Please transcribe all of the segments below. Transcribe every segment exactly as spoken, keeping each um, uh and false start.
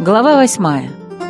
Глава восьмая.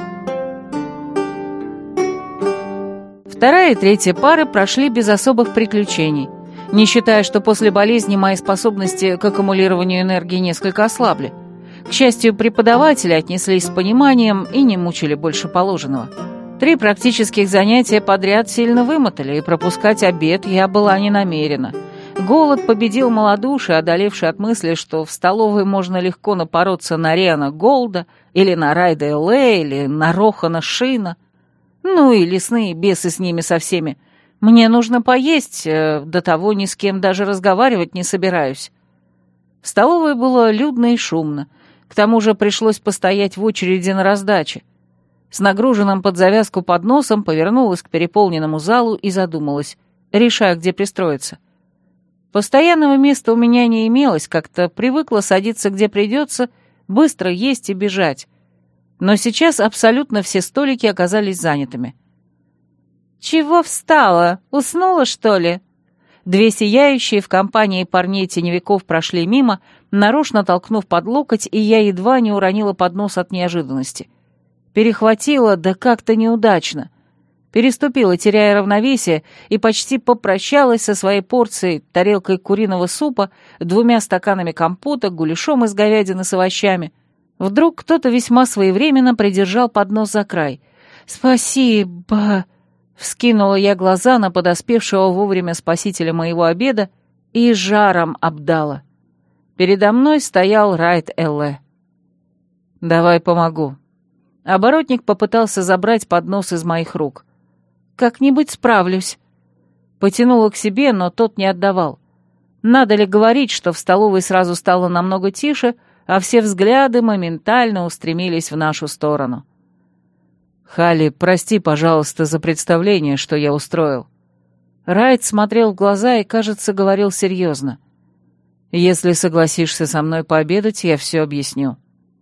Вторая и третья пары прошли без особых приключений, не считая, что после болезни мои способности к аккумулированию энергии несколько ослабли. К счастью, преподаватели отнеслись с пониманием и не мучили больше положенного. Три практических занятия подряд сильно вымотали, и пропускать обед я была не намерена. Голод победил малодушие, одолевший от мысли, что в столовой можно легко напороться на Риана Голда, или на Райда Элэ, или на Рохана Шина. Ну и лесные бесы с ними со всеми. Мне нужно поесть, до того ни с кем даже разговаривать не собираюсь. В столовой было людно и шумно. К тому же пришлось постоять в очереди на раздаче. С нагруженным под завязку подносом повернулась к переполненному залу и задумалась, решая, где пристроиться. Постоянного места у меня не имелось, как-то привыкла садиться где придется, быстро есть и бежать. Но сейчас абсолютно все столики оказались занятыми. «Чего встала? Уснула, что ли?» Две сияющие в компании парней-теневиков прошли мимо, нарочно толкнув под локоть, и я едва не уронила поднос от неожиданности. Перехватила, да как-то неудачно. Переступила, теряя равновесие, и почти попрощалась со своей порцией, тарелкой куриного супа, двумя стаканами компота, гуляшом из говядины с овощами. Вдруг кто-то весьма своевременно придержал поднос за край. «Спасибо!» — вскинула я глаза на подоспевшего вовремя спасителя моего обеда и жаром обдала. Передо мной стоял Райд Элэ. «Давай помогу». Оборотник попытался забрать поднос из моих рук. «Как-нибудь справлюсь». Потянула к себе, но тот не отдавал. Надо ли говорить, что в столовой сразу стало намного тише, а все взгляды моментально устремились в нашу сторону. «Халли, прости, пожалуйста, за представление, что я устроил». Райд смотрел в глаза и, кажется, говорил серьезно. «Если согласишься со мной пообедать, я все объясню».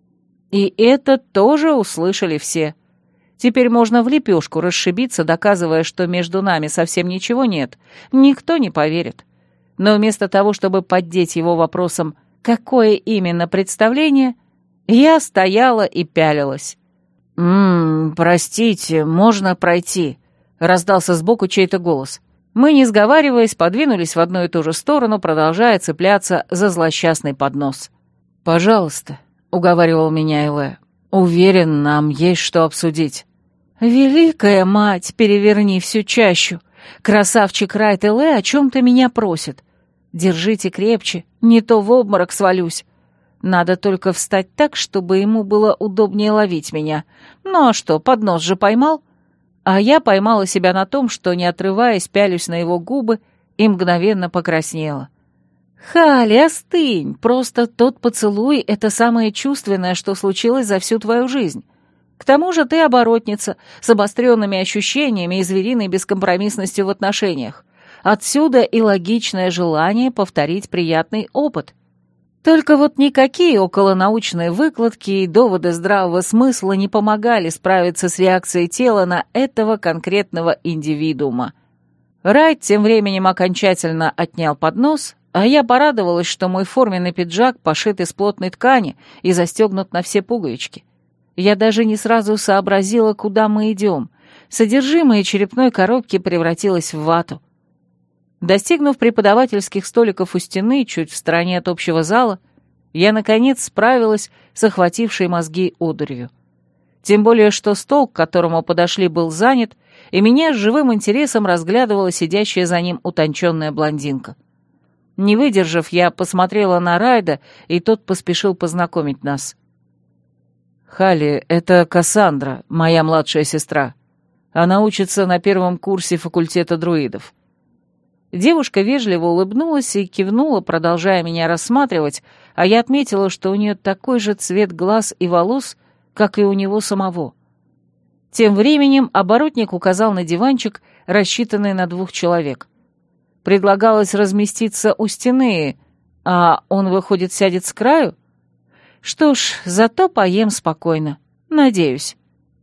И это тоже услышали все. Теперь можно в лепешку расшибиться, доказывая, что между нами совсем ничего нет. Никто не поверит. Но вместо того, чтобы поддеть его вопросом «какое именно представление?», я стояла и пялилась. «Ммм, простите, можно пройти?» — раздался сбоку чей-то голос. Мы, не сговариваясь, подвинулись в одну и ту же сторону, продолжая цепляться за злосчастный поднос. «Пожалуйста», — уговаривал меня Элэ, — «уверен, нам есть что обсудить». «Великая мать, переверни всю чащу! Красавчик Райд Элэ о чем-то меня просит. Держите крепче, не то в обморок свалюсь. Надо только встать так, чтобы ему было удобнее ловить меня. Ну а что, поднос же поймал?» А я поймала себя на том, что, не отрываясь, пялюсь на его губы и мгновенно покраснела. «Халли, остынь! Просто тот поцелуй — это самое чувственное, что случилось за всю твою жизнь. К тому же ты оборотница, с обостренными ощущениями и звериной бескомпромиссностью в отношениях. Отсюда и логичное желание повторить приятный опыт. Только вот никакие околонаучные выкладки и доводы здравого смысла не помогали справиться с реакцией тела на этого конкретного индивидуума. Райд тем временем окончательно отнял поднос, а я порадовалась, что мой форменный пиджак пошит из плотной ткани и застегнут на все пуговички. Я даже не сразу сообразила, куда мы идем. Содержимое черепной коробки превратилось в вату. Достигнув преподавательских столиков у стены, чуть в стороне от общего зала, я, наконец, справилась с охватившей мозги одурью. Тем более, что стол, к которому подошли, был занят, и меня с живым интересом разглядывала сидящая за ним утонченная блондинка. Не выдержав, я посмотрела на Райда, и тот поспешил познакомить нас. «Халли, это Кассандра, моя младшая сестра. Она учится на первом курсе факультета друидов». Девушка вежливо улыбнулась и кивнула, продолжая меня рассматривать, а я отметила, что у нее такой же цвет глаз и волос, как и у него самого. Тем временем оборотник указал на диванчик, рассчитанный на двух человек. Предлагалось разместиться у стены, а он, выходит, сядет с краю? Что ж, зато поем спокойно. Надеюсь.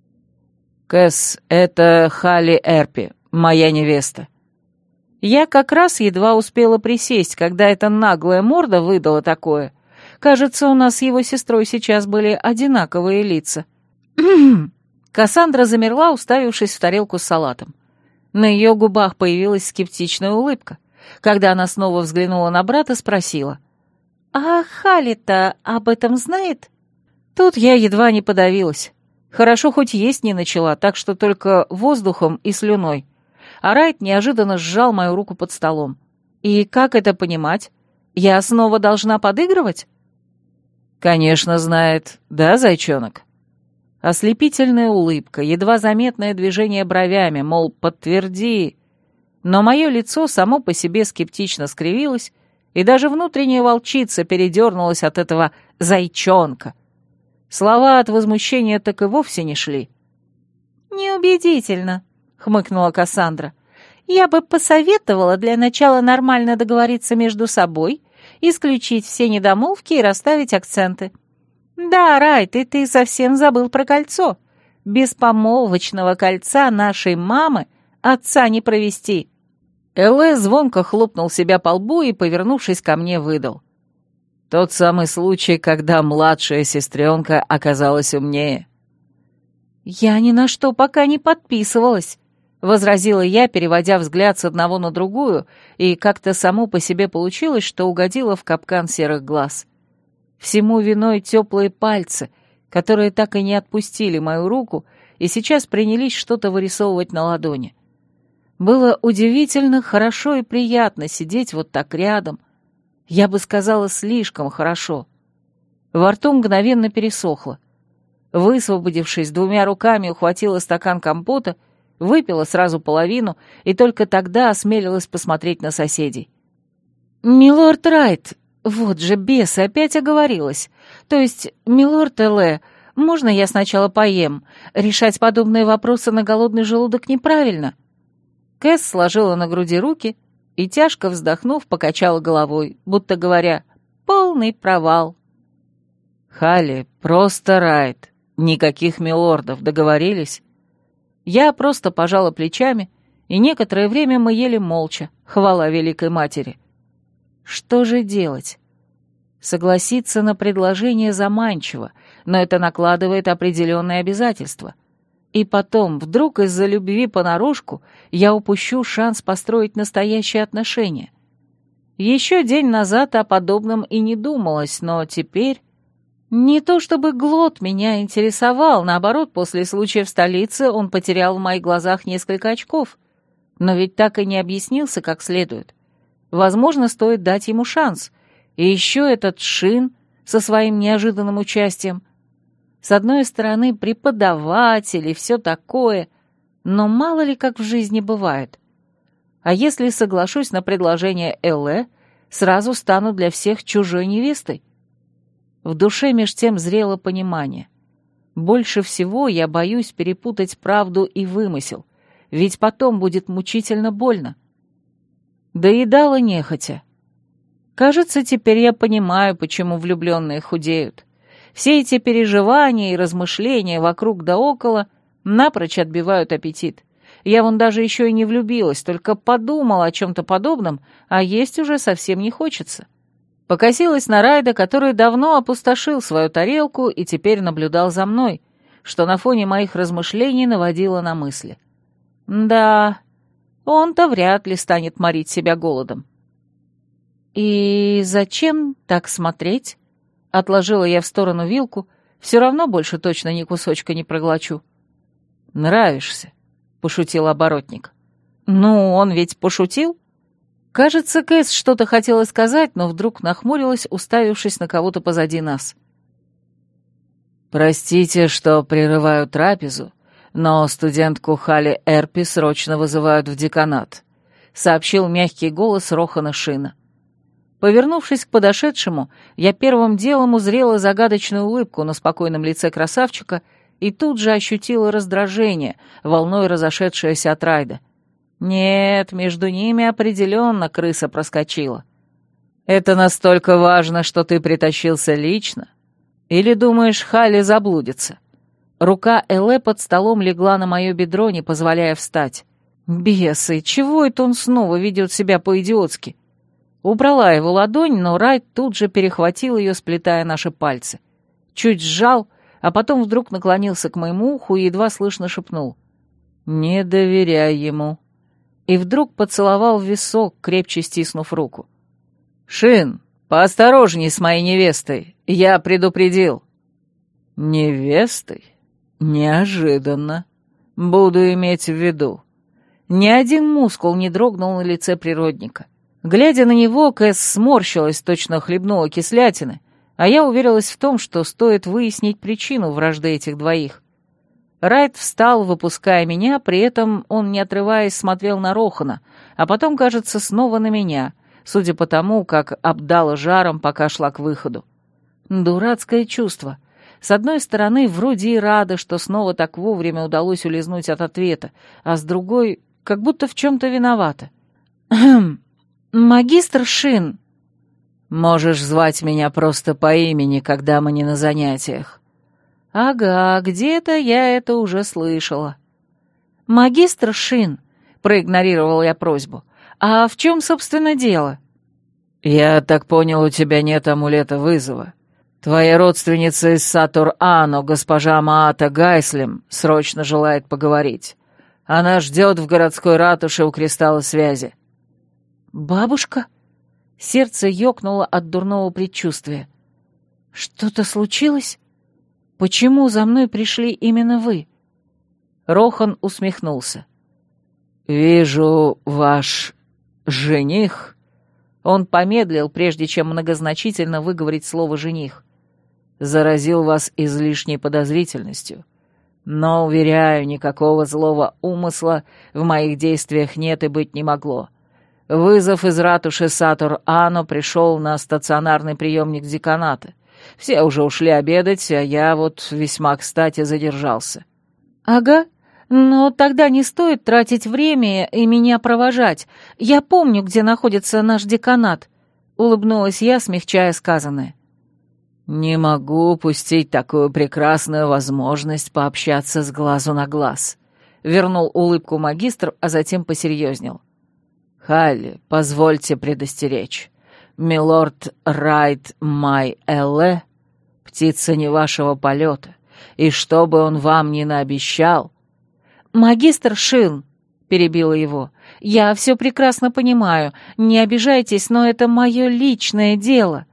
«Кэс, это Халли Эрпи, моя невеста». Я как раз едва успела присесть, когда эта наглая морда выдала такое. Кажется, у нас с его сестрой сейчас были одинаковые лица. Кассандра замерла, уставившись в тарелку с салатом. На ее губах появилась скептичная улыбка. Когда она снова взглянула на брата, спросила: «А Хали-то об этом знает?» Тут я едва не подавилась. Хорошо хоть есть не начала, так что только воздухом и слюной. А Райт неожиданно сжал мою руку под столом. «И как это понимать? Я снова должна подыгрывать?» «Конечно знает, да, зайчонок?» Ослепительная улыбка, едва заметное движение бровями, мол, подтверди. Но мое лицо само по себе скептично скривилось, и даже внутренняя волчица передернулась от этого зайчонка. Слова от возмущения так и вовсе не шли. «Неубедительно», — хмыкнула Кассандра. «Я бы посоветовала для начала нормально договориться между собой, исключить все недомолвки и расставить акценты. Да, Райт, и ты совсем забыл про кольцо. Без помолвочного кольца нашей мамы отца не провести». Элэ звонко хлопнул себя по лбу и, повернувшись ко мне, выдал: «Тот самый случай, когда младшая сестренка оказалась умнее». «Я ни на что пока не подписывалась», — возразила я, переводя взгляд с одного на другую, и как-то само по себе получилось, что угодила в капкан серых глаз. Всему виной теплые пальцы, которые так и не отпустили мою руку и сейчас принялись что-то вырисовывать на ладони. Было удивительно хорошо и приятно сидеть вот так рядом. Я бы сказала, слишком хорошо. Во рту мгновенно пересохло. Высвободившись, двумя руками ухватила стакан компота, выпила сразу половину и только тогда осмелилась посмотреть на соседей. «Милорд Райт, вот же бес, опять оговорилась. То есть, милорд Элэ, можно я сначала поем? Решать подобные вопросы на голодный желудок неправильно». Кэс сложила на груди руки и, тяжко вздохнув, покачала головой, будто говоря: «Полный провал». «Халли, просто Райт. Никаких милордов, договорились?» Я просто пожала плечами, и некоторое время мы ели молча, хвала Великой Матери. Что же делать? Согласиться на предложение заманчиво, но это накладывает определенные обязательства. И потом, вдруг из-за любви понарошку я упущу шанс построить настоящие отношения. Еще день назад о подобном и не думалось, но теперь... Не то чтобы Глот меня интересовал, наоборот, после случая в столице он потерял в моих глазах несколько очков, но ведь так и не объяснился как следует. Возможно, стоит дать ему шанс. И еще этот Шин со своим неожиданным участием. С одной стороны, преподаватель и все такое, но мало ли как в жизни бывает. А если соглашусь на предложение Элэ, сразу стану для всех чужой невестой. В душе меж тем зрело понимание. Больше всего я боюсь перепутать правду и вымысел, ведь потом будет мучительно больно. Доедала нехотя. Кажется, теперь я понимаю, почему влюбленные худеют. Все эти переживания и размышления вокруг да около напрочь отбивают аппетит. Я вон даже еще и не влюбилась, только подумала о чем-то подобном, а есть уже совсем не хочется. Покосилась на Райда, который давно опустошил свою тарелку и теперь наблюдал за мной, что на фоне моих размышлений наводило на мысли. Да, он-то вряд ли станет морить себя голодом. «И зачем так смотреть?» Отложила я в сторону вилку, все равно больше точно ни кусочка не проглочу. «Нравишься», — пошутил оборотник. «Ну, он ведь пошутил?» Кажется, Кэс что-то хотела сказать, но вдруг нахмурилась, уставившись на кого-то позади нас. «Простите, что прерываю трапезу, но студентку Халли Эрпи срочно вызывают в деканат», — сообщил мягкий голос Рохана Шина. Повернувшись к подошедшему, я первым делом узрела загадочную улыбку на спокойном лице красавчика и тут же ощутила раздражение, волной разошедшееся от Райда. Нет, между ними определенно крыса проскочила. «Это настолько важно, что ты притащился лично? Или думаешь, Халли заблудится?» Рука Элэ под столом легла на мое бедро, не позволяя встать. «Бесы, чего это он снова ведет себя по-идиотски?» Убрала его ладонь, но Райт тут же перехватил ее, сплетая наши пальцы. Чуть сжал, а потом вдруг наклонился к моему уху и едва слышно шепнул: «Не доверяй ему». И вдруг поцеловал в висок, крепче стиснув руку. «Шин, поосторожней с моей невестой, я предупредил». «Невестой? Неожиданно. Буду иметь в виду». Ни один мускул не дрогнул на лице природника. Глядя на него, Кэс сморщилась, точно хлебнула кислятины, а я уверилась в том, что стоит выяснить причину вражды этих двоих. Райт встал, выпуская меня, при этом он, не отрываясь, смотрел на Рохана, а потом, кажется, снова на меня, судя по тому, как обдало жаром, пока шла к выходу. Дурацкое чувство. С одной стороны, вроде и рада, что снова так вовремя удалось улизнуть от ответа, а с другой, как будто в чем-то виновата. «Хм, магистр Шин». «Можешь звать меня просто по имени, когда мы не на занятиях». «Ага, где-то я это уже слышала». «Магистр Шин», — проигнорировал я просьбу, — «а в чем, собственно, дело?» «Я так понял, у тебя нет амулета вызова. Твоя родственница из Сатур-Ано, госпожа Маата Гайслем, срочно желает поговорить. Она ждет в городской ратуше у кристалла связи». «Бабушка?» Сердце ёкнуло от дурного предчувствия. «Что-то случилось? Почему за мной пришли именно вы?» Рохан усмехнулся. «Вижу, ваш жених...» Он помедлил, прежде чем многозначительно выговорить слово «жених». «Заразил вас излишней подозрительностью. Но, уверяю, никакого злого умысла в моих действиях нет и быть не могло. Вызов из ратуши Сатур-Ано пришел на стационарный приемник деканата. Все уже ушли обедать, а я вот весьма кстати задержался». «Ага, но тогда не стоит тратить время и меня провожать. Я помню, где находится наш деканат», — улыбнулась я, смягчая сказанное. «Не могу упустить такую прекрасную возможность пообщаться с глазу на глаз», — вернул улыбку магистр, а затем посерьезнел. «Халли, позвольте предостеречь. Милорд Райт Май Элле — птица не вашего полета, и что бы он вам ни наобещал...» «Магистр Шин», — перебила его, — «я все прекрасно понимаю, не обижайтесь, но это мое личное дело».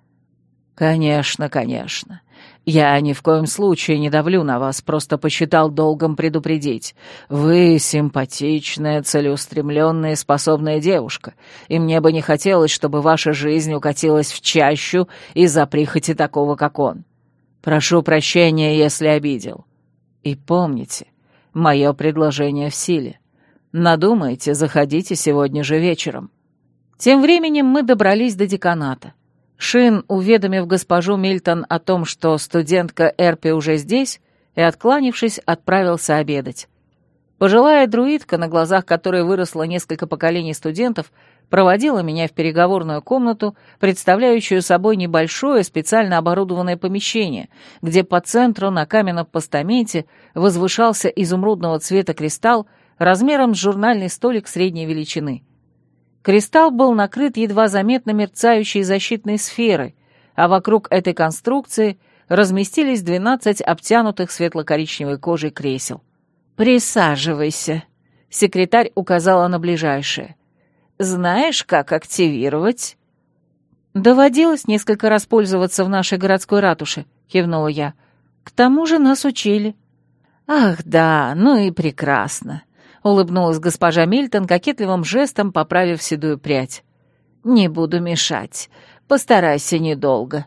«Конечно, конечно. Я ни в коем случае не давлю на вас, просто посчитал долгом предупредить. Вы симпатичная, целеустремленная и способная девушка, и мне бы не хотелось, чтобы ваша жизнь укатилась в чащу из-за прихоти такого, как он. Прошу прощения, если обидел. И помните, мое предложение в силе. Надумайте, заходите сегодня же вечером». Тем временем мы добрались до деканата. Шин, уведомив госпожу Мильтон о том, что студентка Эрпи уже здесь, и, откланившись, отправился обедать. Пожилая друидка, на глазах которой выросло несколько поколений студентов, проводила меня в переговорную комнату, представляющую собой небольшое специально оборудованное помещение, где по центру на каменном постаменте возвышался изумрудного цвета кристалл размером с журнальный столик средней величины. Кристалл был накрыт едва заметно мерцающей защитной сферой, а вокруг этой конструкции разместились двенадцать обтянутых светло-коричневой кожей кресел. «Присаживайся», — секретарь указала на ближайшее. «Знаешь, как активировать?» «Доводилось несколько раз пользоваться в нашей городской ратуше», — кивнула я. «К тому же нас учили». «Ах, да, ну и прекрасно», — улыбнулась госпожа Мильтон, кокетливым жестом поправив седую прядь. «Не буду мешать. Постарайся недолго».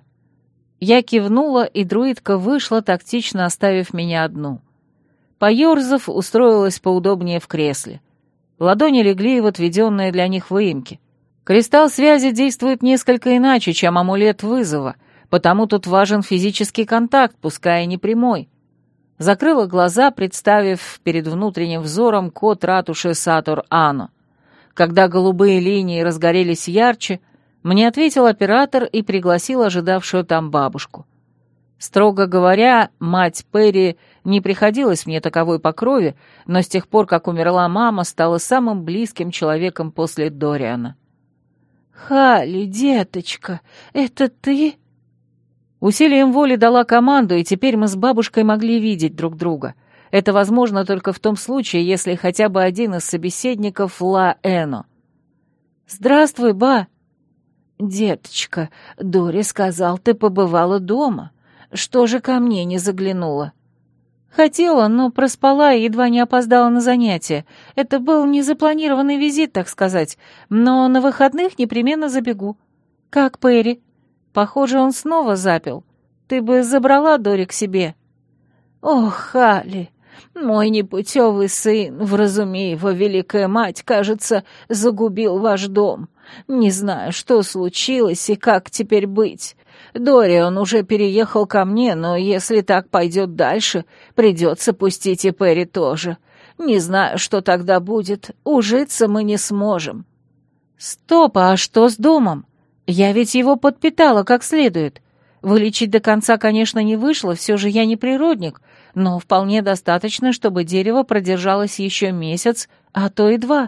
Я кивнула, и друидка вышла, тактично оставив меня одну. Поёрзав, устроилась поудобнее в кресле. Ладони легли в отведенные для них выемки. Кристалл связи действует несколько иначе, чем амулет вызова, потому тут важен физический контакт, пускай и не прямой. Закрыла глаза, представив перед внутренним взором код ратуши Сатур-Ано. Когда голубые линии разгорелись ярче, мне ответил оператор и пригласил ожидавшую там бабушку. Строго говоря, мать Перри не приходилась мне таковой по крови, но с тех пор, как умерла мама, стала самым близким человеком после Дориана. «Халли, деточка, это ты?» Усилием воли дала команду, и теперь мы с бабушкой могли видеть друг друга. Это возможно только в том случае, если хотя бы один из собеседников Ла Эно. «Здравствуй, ба!» «Деточка, Дори сказал, ты побывала дома. Что же ко мне не заглянула?» «Хотела, но проспала и едва не опоздала на занятия. Это был незапланированный визит, так сказать, но на выходных непременно забегу. Как Перри? Похоже, он снова запил. Ты бы забрала Дори к себе». «Ох, Халли, мой непутевый сын, вразуми его, великая мать, кажется, загубил ваш дом. Не знаю, что случилось и как теперь быть. Дори, он уже переехал ко мне, но если так пойдет дальше, придется пустить и Перри тоже. Не знаю, что тогда будет. Ужиться мы не сможем». «Стоп, а что с домом? Я ведь его подпитала как следует. Вылечить до конца, конечно, не вышло, все же я не природник, но вполне достаточно, чтобы дерево продержалось еще месяц, а то и два».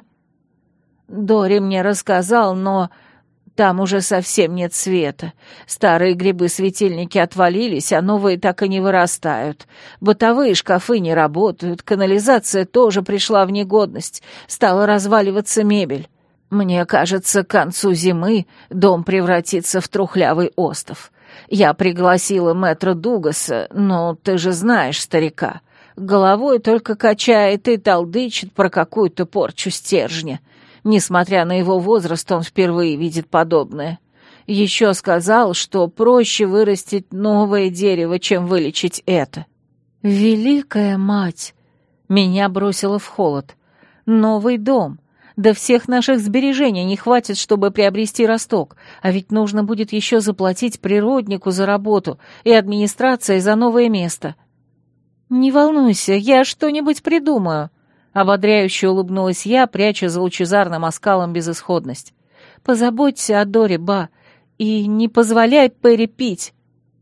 «Дори мне рассказал, но там уже совсем нет света. Старые грибы-светильники отвалились, а новые так и не вырастают. Бытовые шкафы не работают, канализация тоже пришла в негодность, стала разваливаться мебель. Мне кажется, к концу зимы дом превратится в трухлявый остов. Я пригласила мэтра Дугаса, но ты же знаешь старика. Головой только качает и толдычит про какую-то порчу стержня. Несмотря на его возраст, он впервые видит подобное. Еще сказал, что проще вырастить новое дерево, чем вылечить это». «Великая мать!» Меня бросило в холод. «Новый дом. Да всех наших сбережений не хватит, чтобы приобрести росток, а ведь нужно будет еще заплатить природнику за работу и администрации за новое место». «Не волнуйся, я что-нибудь придумаю», — ободряюще улыбнулась я, пряча за лучезарным оскалом безысходность. «Позаботься о Доре, ба, и не позволяй Перри пить».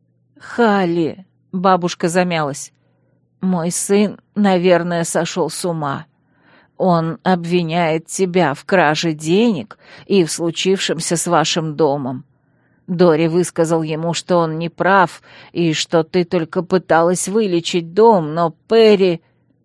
«Халли», — бабушка замялась, — «мой сын, наверное, сошел с ума. Он обвиняет тебя в краже денег и в случившемся с вашим домом. Дори высказал ему, что он не прав, и что ты только пыталась вылечить дом, но Перри...»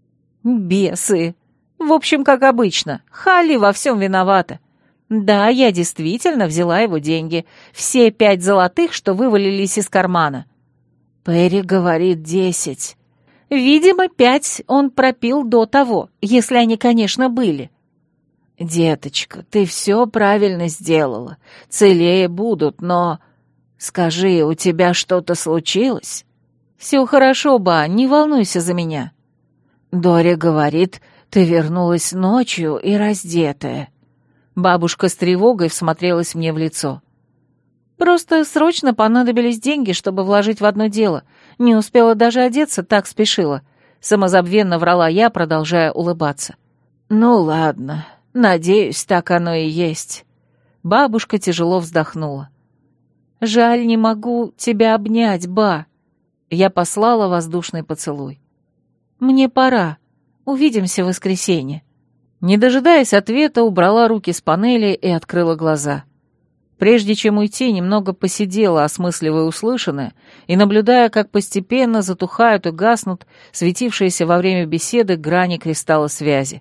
«Бесы! В общем, как обычно, Халли во всем виновата. Да, я действительно взяла его деньги, все пять золотых, что вывалились из кармана». «Перри говорит десять». «Видимо, пять он пропил до того, если они, конечно, были». «Деточка, ты все правильно сделала. Целее будут, но... Скажи, у тебя что-то случилось?» «Все хорошо, ба, не волнуйся за меня». «Дори говорит, ты вернулась ночью и раздетая». Бабушка с тревогой всмотрелась мне в лицо. «Просто срочно понадобились деньги, чтобы вложить в одно дело. Не успела даже одеться, так спешила». Самозабвенно врала я, продолжая улыбаться. «Ну ладно, надеюсь, так оно и есть». Бабушка тяжело вздохнула. «Жаль, не могу тебя обнять, ба». Я послала воздушный поцелуй. «Мне пора. Увидимся в воскресенье». Не дожидаясь ответа, убрала руки с панели и открыла глаза. Прежде чем уйти, немного посидела, осмысливая услышанное, и наблюдая, как постепенно затухают и гаснут светившиеся во время беседы грани кристалла связи.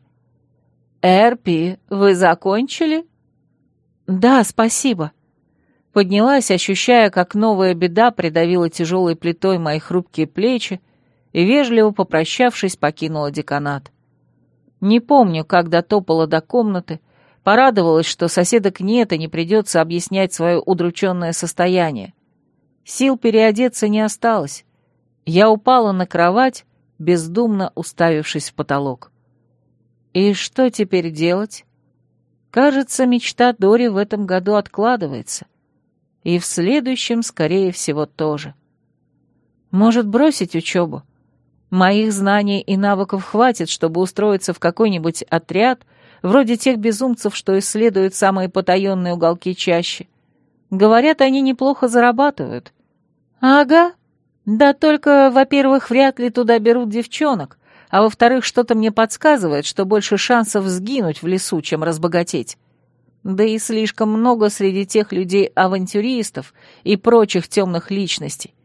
«Эрпи, вы закончили?» «Да, спасибо». Поднялась, ощущая, как новая беда придавила тяжелой плитой мои хрупкие плечи, и, вежливо попрощавшись, покинула деканат. Не помню, как дотопала до комнаты, порадовалась, что соседок нет и не придется объяснять свое удрученное состояние. Сил переодеться не осталось. Я упала на кровать, бездумно уставившись в потолок. И что теперь делать? Кажется, мечта Дори в этом году откладывается. И в следующем, скорее всего, тоже. Может, бросить учебу? Моих знаний и навыков хватит, чтобы устроиться в какой-нибудь отряд, вроде тех безумцев, что исследуют самые потаенные уголки чащи. Говорят, они неплохо зарабатывают. Ага. Да только, во-первых, вряд ли туда берут девчонок, а во-вторых, что-то мне подсказывает, что больше шансов сгинуть в лесу, чем разбогатеть. Да и слишком много среди тех людей авантюристов и прочих темных личностей.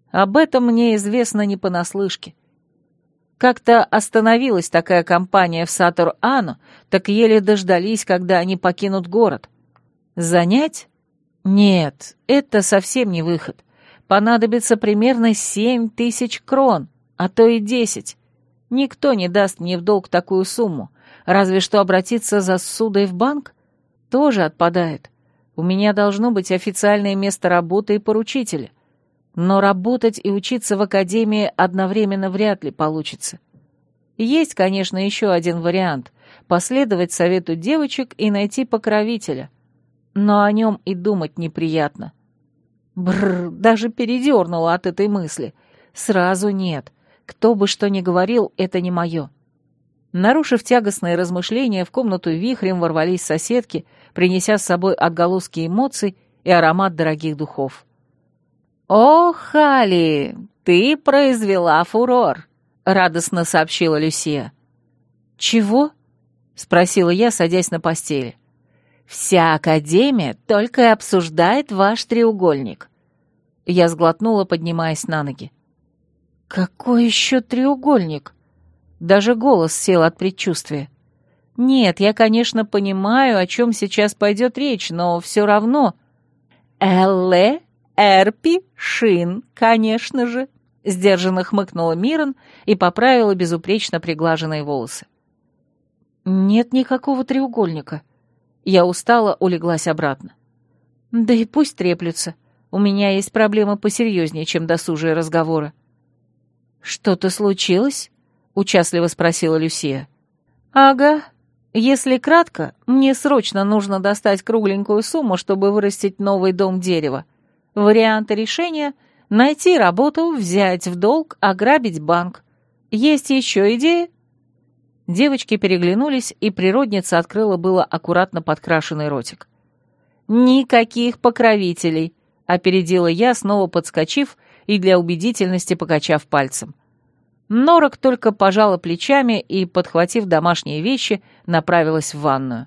Об этом мне известно не понаслышке. Как-то остановилась такая компания в Сатур-Ану, так еле дождались, когда они покинут город. Занять? Нет, это совсем не выход. Понадобится примерно семь тысяч крон, а то и десять. Никто не даст мне в долг такую сумму, разве что обратиться за ссудой в банк. Тоже отпадает. У меня должно быть официальное место работы и поручителя. Но работать и учиться в академии одновременно вряд ли получится. Есть, конечно, еще один вариант — последовать совету девочек и найти покровителя. Но о нем и думать неприятно. Бррр, даже передернула от этой мысли. Сразу нет. Кто бы что ни говорил, это не мое. Нарушив тягостные размышления, в комнату вихрем ворвались соседки, принеся с собой отголоски эмоций и аромат дорогих духов. «О, Хали, ты произвела фурор!» — радостно сообщила Люсия. «Чего?» — спросила я, садясь на постели. «Вся Академия только и обсуждает ваш треугольник». Я сглотнула, поднимаясь на ноги. «Какой еще треугольник?» Даже голос сел от предчувствия. «Нет, я, конечно, понимаю, о чем сейчас пойдет речь, но все равно...» «Элле, Эрпи, Шин, конечно же», — сдержанно хмыкнула Мирон и поправила безупречно приглаженные волосы. «Нет никакого треугольника». Я устала, улеглась обратно. «Да и пусть треплются. У меня есть проблемы посерьезнее, чем досужие разговоры». «Что-то случилось?» — участливо спросила Люсия. «Ага. Если кратко, мне срочно нужно достать кругленькую сумму, чтобы вырастить новый дом дерева. Варианты решения — найти работу, взять в долг, ограбить банк. Есть еще идеи?» Девочки переглянулись, и природница открыла было аккуратно подкрашенный ротик. «Никаких покровителей», — опередила я, снова подскочив и для убедительности покачав пальцем. Норок только пожала плечами и, подхватив домашние вещи, направилась в ванную.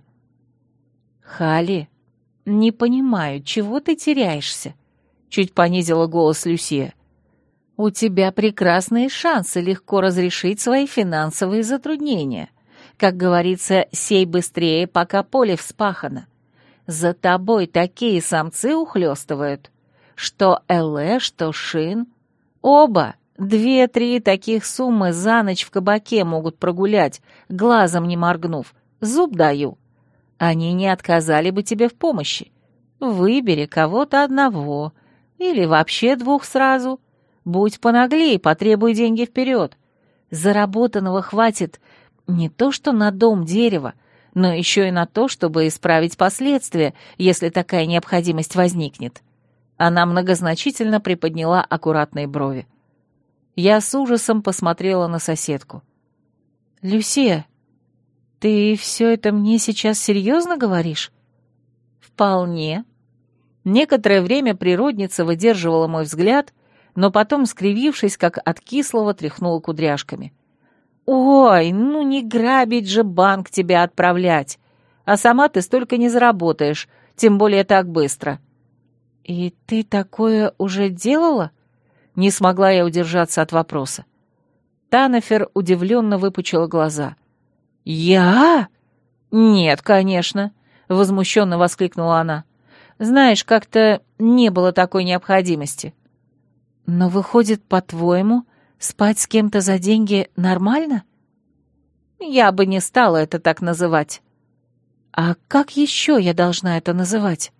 «Хали, не понимаю, чего ты теряешься?» — чуть понизила голос Люсия. «У тебя прекрасные шансы легко разрешить свои финансовые затруднения. Как говорится, сей быстрее, пока поле вспахано. За тобой такие самцы ухлёстывают, что Элэ, что Шин. Оба две-три таких суммы за ночь в кабаке могут прогулять, глазом не моргнув. Зуб даю. Они не отказали бы тебе в помощи. Выбери кого-то одного или вообще двух сразу. Будь понаглей, потребуй деньги вперед. Заработанного хватит не то что на дом дерева, но еще и на то, чтобы исправить последствия, если такая необходимость возникнет». Она многозначительно приподняла аккуратные брови. Я с ужасом посмотрела на соседку. «Люсия, ты все это мне сейчас серьезно говоришь?» «Вполне». Некоторое время природница выдерживала мой взгляд, но потом, скривившись, как от кислого, тряхнула кудряшками. «Ой, ну не грабить же банк тебя отправлять, а сама ты столько не заработаешь, тем более так быстро». «И ты такое уже делала?» Не смогла я удержаться от вопроса. Танафер удивленно выпучила глаза. «Я? Нет, конечно», — возмущенно воскликнула она. «Знаешь, как-то не было такой необходимости». «Но выходит, по-твоему, спать с кем-то за деньги нормально?» «Я бы не стала это так называть». «А как еще я должна это называть?»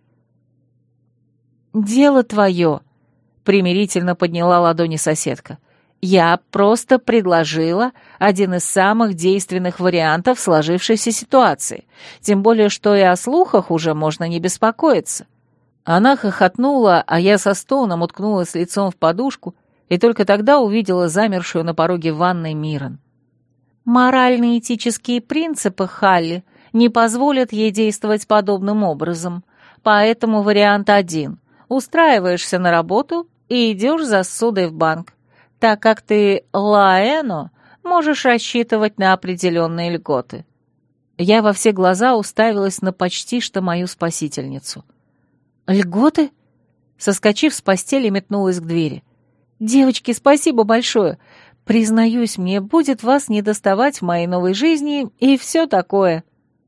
«Дело твое», — примирительно подняла ладони соседка. «Я просто предложила один из самых действенных вариантов сложившейся ситуации, тем более что и о слухах уже можно не беспокоиться». Она хохотнула, а я со стоном уткнулась лицом в подушку и только тогда увидела замершую на пороге ванной Мирон. «Моральные этические принципы Халли не позволят ей действовать подобным образом, поэтому вариант один — устраиваешься на работу и идешь за ссудой в банк. Так как ты Лаэно, можешь рассчитывать на определенные льготы». Я во все глаза уставилась на почти что мою спасительницу. «Льготы?» Соскочив с постели, метнулась к двери. «Девочки, спасибо большое. Признаюсь, мне будет вас недоставать в моей новой жизни и все такое».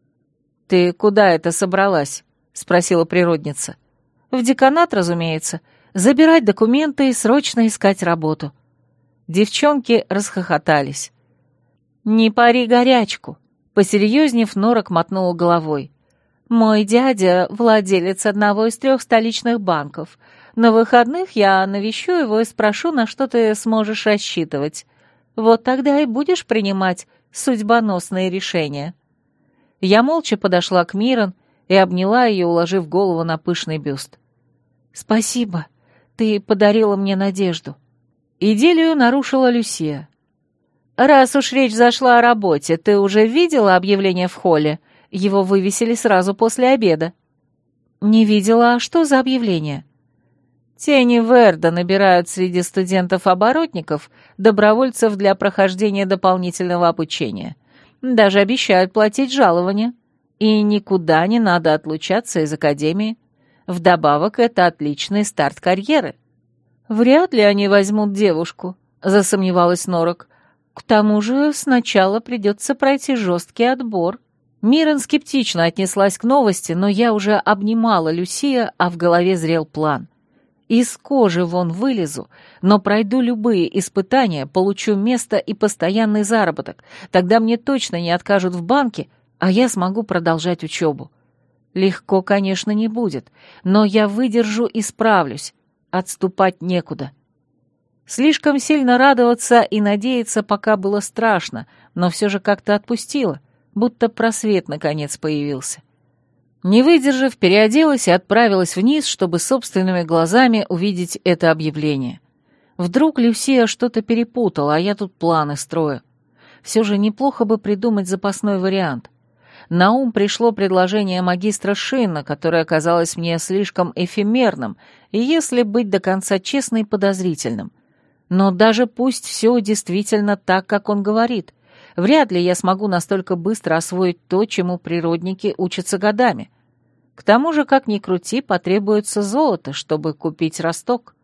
«Ты куда это собралась?» — спросила природница. «В деканат, разумеется. Забирать документы и срочно искать работу». Девчонки расхохотались. «Не пари горячку», — посерьезнев, Норок мотнула головой. «Мой дядя — владелец одного из трех столичных банков. На выходных я навещу его и спрошу, на что ты сможешь рассчитывать. Вот тогда и будешь принимать судьбоносные решения». Я молча подошла к Мирон и обняла ее, уложив голову на пышный бюст. «Спасибо, ты подарила мне надежду». Идиллию нарушила Люсия. «Раз уж речь зашла о работе, ты уже видела объявление в холле? Его вывесили сразу после обеда». «Не видела. А что за объявление?» «Тени Верда набирают среди студентов-оборотников добровольцев для прохождения дополнительного обучения. Даже обещают платить жалования. И никуда не надо отлучаться из академии. Вдобавок, это отличный старт карьеры». «Вряд ли они возьмут девушку», — засомневалась Норок. «К тому же сначала придется пройти жесткий отбор». Мирон скептично отнеслась к новости, но я уже обнимала Люсия, а в голове зрел план. Из кожи вон вылезу, но пройду любые испытания, получу место и постоянный заработок. Тогда мне точно не откажут в банке, а я смогу продолжать учебу. Легко, конечно, не будет, но я выдержу и справлюсь. Отступать некуда. Слишком сильно радоваться и надеяться пока было страшно, но все же как-то отпустило, будто просвет наконец появился. Не выдержав, переоделась и отправилась вниз, чтобы собственными глазами увидеть это объявление. Вдруг Люсия что-то перепутала, а я тут планы строю. Все же неплохо бы придумать запасной вариант. На ум пришло предложение магистра Шинна, которое оказалось мне слишком эфемерным и, если быть до конца честной, подозрительным. Но даже пусть все действительно так, как он говорит, вряд ли я смогу настолько быстро освоить то, чему природники учатся годами. К тому же, как ни крути, потребуется золото, чтобы купить росток.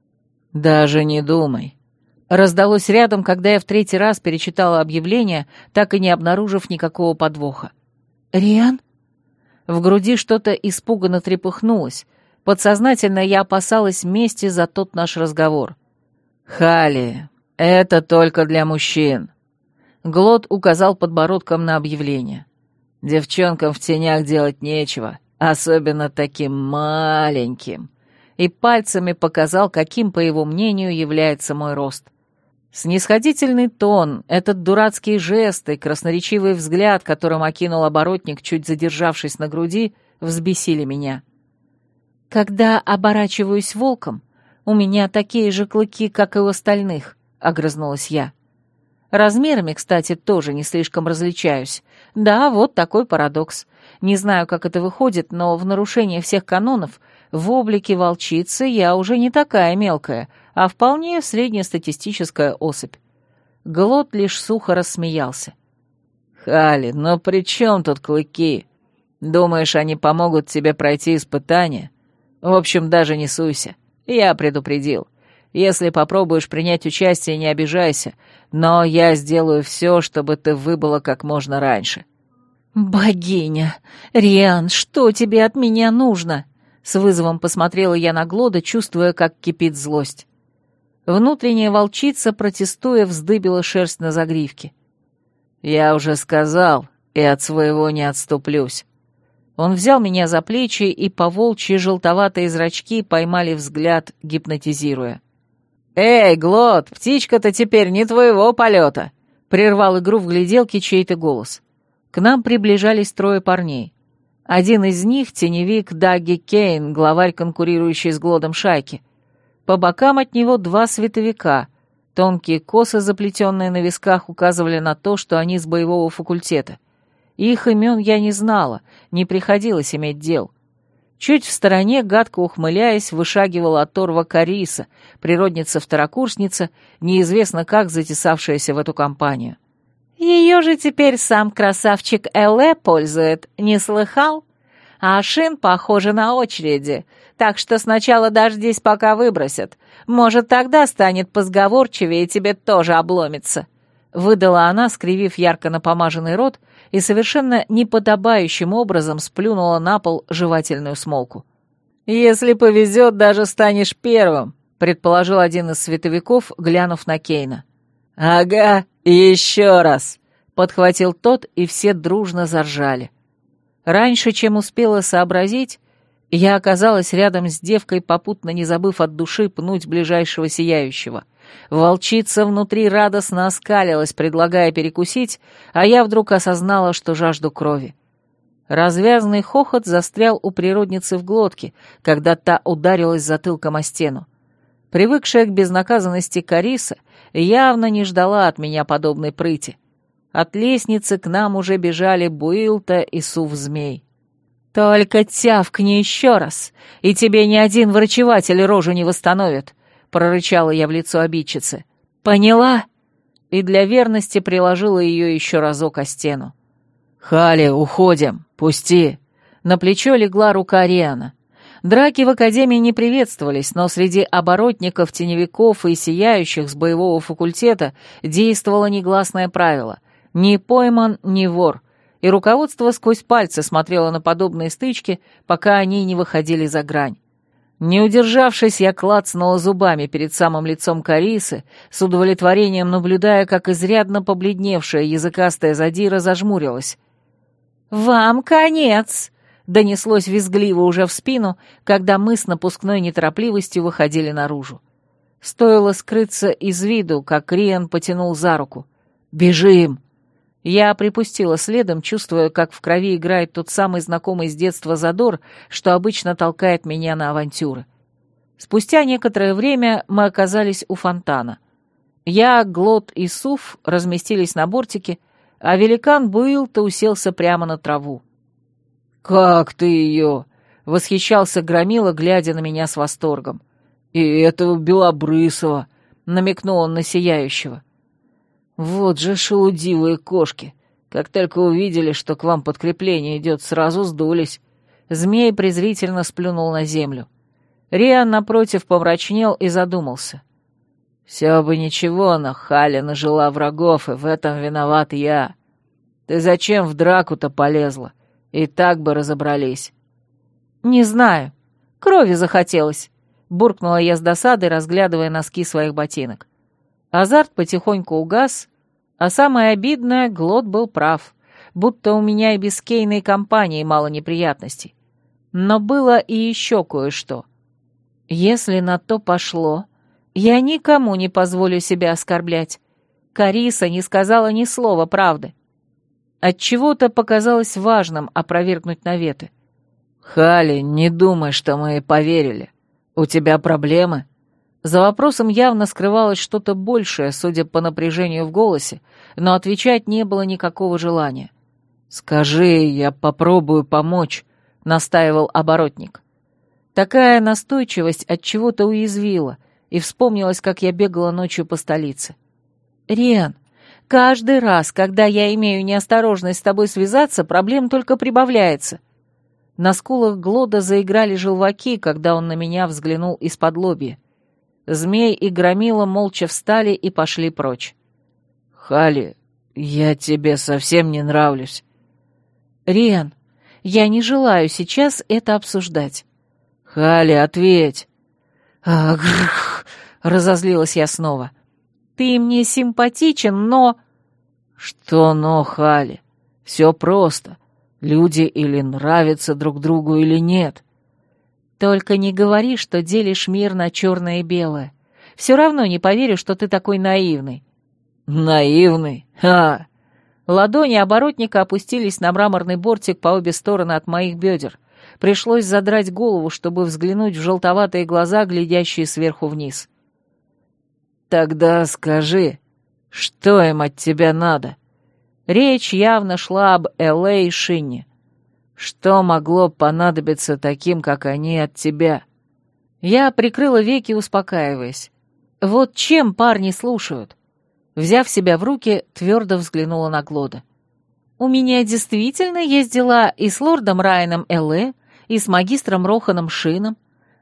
«Даже не думай», — раздалось рядом, когда я в третий раз перечитала объявление, так и не обнаружив никакого подвоха. «Риан?» В груди что-то испуганно трепыхнулось. Подсознательно я опасалась мести за тот наш разговор. «Халли, это только для мужчин». Глот указал подбородком на объявление. «Девчонкам в тенях делать нечего, особенно таким маленьким». И пальцами показал, каким, по его мнению, является мой рост. Снисходительный тон, этот дурацкий жест и красноречивый взгляд, которым окинул оборотник, чуть задержавшись на груди, взбесили меня. «Когда оборачиваюсь волком, у меня такие же клыки, как и у остальных», — огрызнулась я. Размерами, кстати, тоже не слишком различаюсь. Да, вот такой парадокс. Не знаю, как это выходит, но в нарушение всех канонов в облике волчицы я уже не такая мелкая, а вполне среднестатистическая особь. Глот лишь сухо рассмеялся. «Халли, но при чем тут клыки? Думаешь, они помогут тебе пройти испытание? В общем, даже не суйся. Я предупредил. Если попробуешь принять участие, не обижайся, но я сделаю все, чтобы ты выбыла как можно раньше». «Богиня! Риан, что тебе от меня нужно?» С вызовом посмотрела я на Глода, чувствуя, как кипит злость. Внутренняя волчица, протестуя, вздыбила шерсть на загривке. «Я уже сказал, и от своего не отступлюсь». Он взял меня за плечи, и по-волчьи желтоватые зрачки поймали взгляд, гипнотизируя. «Эй, Глот, птичка-то теперь не твоего полета!» — прервал игру в гляделке чей-то голос. К нам приближались трое парней. Один из них — теневик Даги Кейн, главарь конкурирующей с Глодом шайки. По бокам от него два световика. Тонкие косы, заплетенные на висках, указывали на то, что они с боевого факультета. Их имен я не знала, не приходилось иметь дел. Чуть в стороне, гадко ухмыляясь, вышагивала оторва Кариса, природница-второкурсница, неизвестно как затесавшаяся в эту компанию. «Ее же теперь сам красавчик Эле пользует, не слыхал? А Шин, похоже, на очереди. так что сначала дождись, пока выбросят. Может, тогда станет позговорчивее, и тебе тоже обломится», — выдала она, скривив ярко напомаженный рот, и совершенно неподобающим образом сплюнула на пол жевательную смолку. «Если повезет, даже станешь первым», — предположил один из световиков, глянув на Кейна. «Ага, еще раз», — подхватил тот, и все дружно заржали. Раньше, чем успела сообразить, я оказалась рядом с девкой, попутно не забыв от души пнуть ближайшего сияющего. Волчица внутри радостно оскалилась, предлагая перекусить, а я вдруг осознала, что жажду крови. Развязный хохот застрял у природницы в глотке, когда та ударилась затылком о стену. Привыкшая к безнаказанности Кариса явно не ждала от меня подобной прыти. От лестницы к нам уже бежали Буилта и Сув-змей. «Только тявкни еще раз, и тебе ни один врачеватель рожу не восстановит», — прорычала я в лицо обидчицы. «Поняла?» И для верности приложила ее еще разок о стену. «Хали, уходим, пусти!» На плечо легла рука Риана. Драки в академии не приветствовались, но среди оборотников, теневиков и сияющих с боевого факультета действовало негласное правило — ни пойман, ни вор, и руководство сквозь пальцы смотрело на подобные стычки, пока они не выходили за грань. Не удержавшись, я клацнула зубами перед самым лицом Карисы, с удовлетворением наблюдая, как изрядно побледневшая языкастая задира зажмурилась. «Вам конец!» — донеслось визгливо уже в спину, когда мы с напускной неторопливостью выходили наружу. Стоило скрыться из виду, как Риан потянул за руку. «Бежим!» Я припустила следом, чувствуя, как в крови играет тот самый знакомый с детства задор, что обычно толкает меня на авантюры. Спустя некоторое время мы оказались у фонтана. Я, Глот и Суф разместились на бортике, а великан Буилта уселся прямо на траву. «Как ты ее?» — восхищался Громила, глядя на меня с восторгом. «И этого белобрысого!» — намекнул он на сияющего. «Вот же шелудивые кошки! Как только увидели, что к вам подкрепление идет, сразу сдулись». Змей презрительно сплюнул на землю. Риан, напротив, помрачнел и задумался. «Все бы ничего, но Халя нажила врагов, и в этом виноват я. Ты зачем в драку-то полезла? И так бы разобрались». «Не знаю. Крови захотелось», — буркнула я с досадой, разглядывая носки своих ботинок. Азарт потихоньку угас, а самое обидное — Глот был прав, будто у меня и без Кейной компании мало неприятностей. Но было и еще кое-что. Если на то пошло, я никому не позволю себя оскорблять. Кариса не сказала ни слова правды. Отчего-то показалось важным опровергнуть наветы. «Хали, не думай, что мы поверили. У тебя проблемы?» За вопросом явно скрывалось что-то большее, судя по напряжению в голосе, но отвечать не было никакого желания. «Скажи, я попробую помочь», — настаивал оборотник. Такая настойчивость от чего-то уязвила, и вспомнилось, как я бегала ночью по столице. «Риан, каждый раз, когда я имею неосторожность с тобой связаться, проблем только прибавляется». На скулах Глода заиграли желваки, когда он на меня взглянул из-под лобья. Змей и Громила молча встали и пошли прочь. «Хали, я тебе совсем не нравлюсь». «Риан, я не желаю сейчас это обсуждать». «Хали, ответь». «Агрррр», — разозлилась я снова. «Ты мне симпатичен, но...» «Что но, Хали? Все просто. Люди или нравятся друг другу, или нет». «Только не говори, что делишь мир на черное и белое. Все равно не поверю, что ты такой наивный». «Наивный? Ха!» Ладони оборотника опустились на мраморный бортик по обе стороны от моих бедер. Пришлось задрать голову, чтобы взглянуть в желтоватые глаза, глядящие сверху вниз. «Тогда скажи, что им от тебя надо?» Речь явно шла об Элэ и Шинне. «Что могло понадобиться таким, как они, от тебя?» Я прикрыла веки, успокаиваясь. Вот чем парни слушают. Взяв себя в руки, твердо взглянула на Глода. «У меня действительно есть дела и с лордом Райаном Элэ, и с магистром Роханом Шином.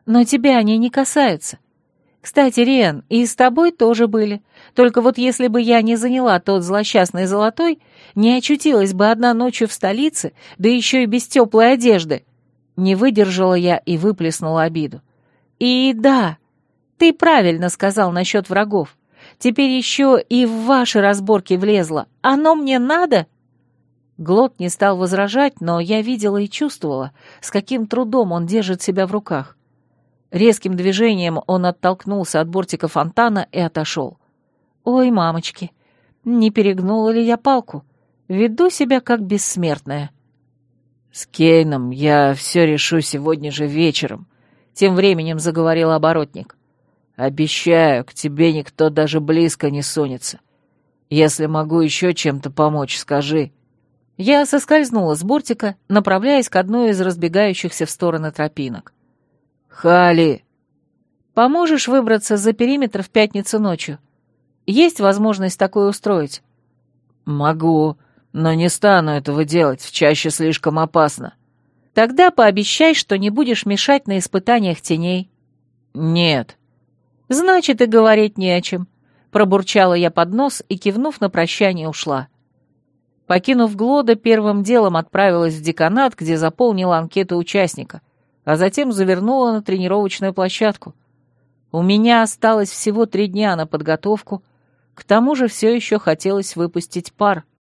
Но тебя они не касаются. Кстати, Риан, и с тобой тоже были. Только вот если бы я не заняла тот злосчастный золотой, не очутилась бы одна ночью в столице, да еще и без теплой одежды. Не выдержала я и выплеснула обиду. И да, ты правильно сказал насчет врагов. Теперь еще и в ваши разборки влезла. Оно мне надо?» Глот не стал возражать, но я видела и чувствовала, с каким трудом он держит себя в руках. Резким движением он оттолкнулся от бортика фонтана и отошел. «Ой, мамочки, не перегнула ли я палку? Веду себя как бессмертная». «С Кейном я все решу сегодня же вечером», — тем временем заговорил оборотник. «Обещаю, к тебе никто даже близко не сунется. Если могу еще чем-то помочь, скажи». Я соскользнула с бортика, направляясь к одной из разбегающихся в стороны тропинок. «Хали!» «Поможешь выбраться за периметр в пятницу ночью? Есть возможность такое устроить?» «Могу, но не стану этого делать, в чаще слишком опасно». «Тогда пообещай, что не будешь мешать на испытаниях теней». «Нет». «Значит, и говорить не о чем», — пробурчала я под нос и, кивнув на прощание, ушла. Покинув Глода, первым делом отправилась в деканат, где заполнила анкету участника, а затем завернула на тренировочную площадку. У меня осталось всего три дня на подготовку, к тому же все еще хотелось выпустить пар.